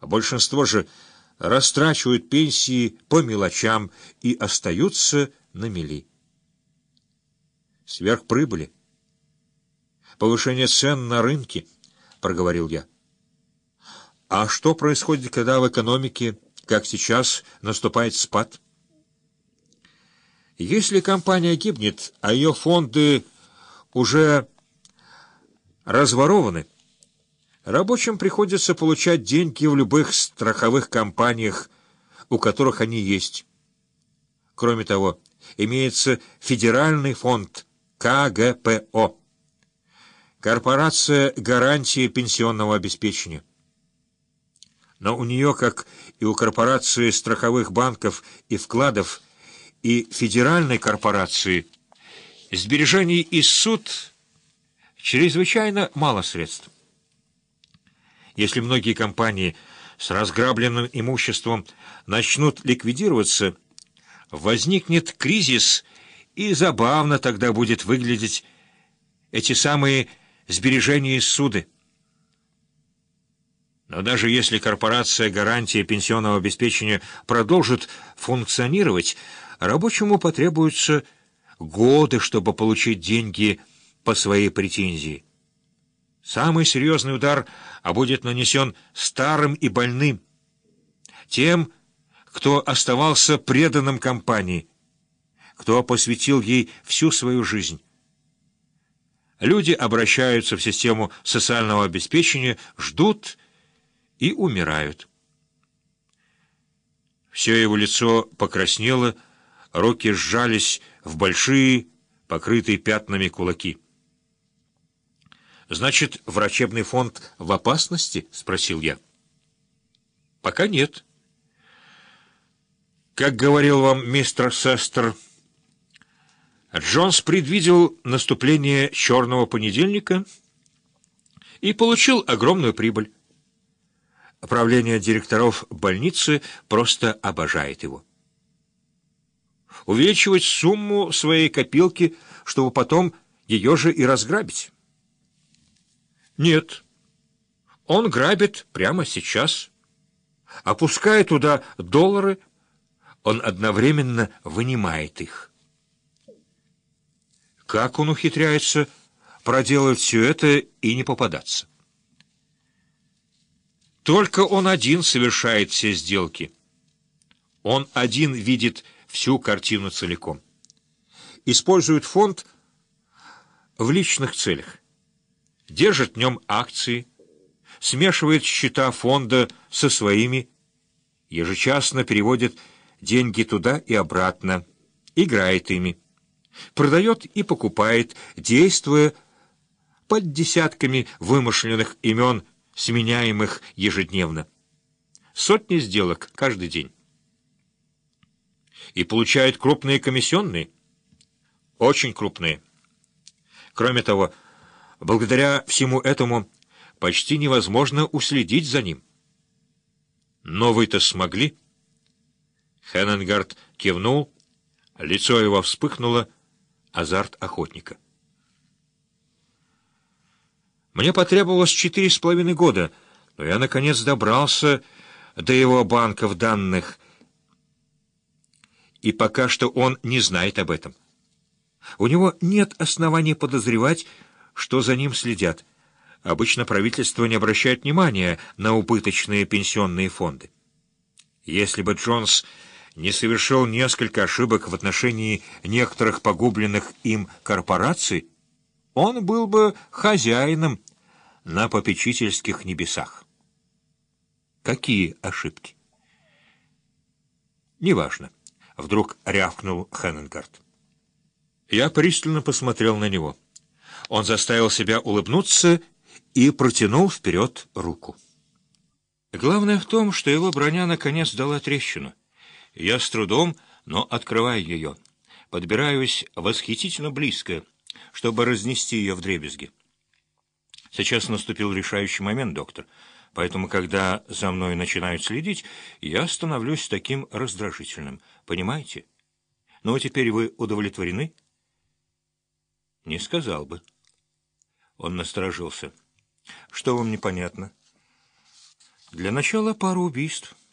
А большинство же растрачивают пенсии по мелочам и остаются на мели. Сверхприбыли, повышение цен на рынке, проговорил я. А что происходит, когда в экономике, как сейчас, наступает спад? Если компания гибнет, а ее фонды уже разворованы, рабочим приходится получать деньги в любых страховых компаниях, у которых они есть. Кроме того, имеется федеральный фонд КГПО, корпорация гарантии пенсионного обеспечения. Но у нее, как и у корпорации страховых банков и вкладов, и федеральной корпорации, сбережений и суд чрезвычайно мало средств. Если многие компании с разграбленным имуществом начнут ликвидироваться, возникнет кризис, и забавно тогда будет выглядеть эти самые сбережения и суды. Но даже если корпорация гарантии пенсионного обеспечения продолжит функционировать, рабочему потребуются годы, чтобы получить деньги по своей претензии. Самый серьезный удар будет нанесен старым и больным, тем, кто оставался преданным компании, кто посвятил ей всю свою жизнь. Люди обращаются в систему социального обеспечения, ждут и умирают. Все его лицо покраснело, руки сжались в большие, покрытые пятнами кулаки. «Значит, врачебный фонд в опасности?» — спросил я. «Пока нет. Как говорил вам мистер Сестер, Джонс предвидел наступление черного понедельника и получил огромную прибыль. Правление директоров больницы просто обожает его. Увеличивать сумму своей копилки, чтобы потом ее же и разграбить. Нет, он грабит прямо сейчас. Опуская туда доллары, он одновременно вынимает их. Как он ухитряется проделать все это и не попадаться? Только он один совершает все сделки. Он один видит всю картину целиком. Использует фонд в личных целях. Держит в нем акции, смешивает счета фонда со своими, ежечасно переводит деньги туда и обратно, играет ими, продает и покупает, действуя под десятками вымышленных имен, сменяемых ежедневно. Сотни сделок каждый день. И получает крупные комиссионные, очень крупные. Кроме того, благодаря всему этому почти невозможно уследить за ним. Но вы-то смогли? Хеннингард кивнул, лицо его вспыхнуло, азарт охотника. Мне потребовалось 4,5 года, но я, наконец, добрался до его банков данных, и пока что он не знает об этом. У него нет оснований подозревать, что за ним следят. Обычно правительство не обращает внимания на убыточные пенсионные фонды. Если бы Джонс не совершил несколько ошибок в отношении некоторых погубленных им корпораций, он был бы хозяином на попечительских небесах. Какие ошибки? Неважно. Вдруг рявкнул Хеннингард. Я пристально посмотрел на него. Он заставил себя улыбнуться и протянул вперед руку. Главное в том, что его броня наконец дала трещину. Я с трудом, но открываю ее. Подбираюсь восхитительно близко, чтобы разнести ее вдребезги. Сейчас наступил решающий момент, доктор, поэтому, когда за мной начинают следить, я становлюсь таким раздражительным. Понимаете? Ну, а теперь вы удовлетворены? Не сказал бы. Он насторожился. Что вам непонятно? Для начала пару убийств.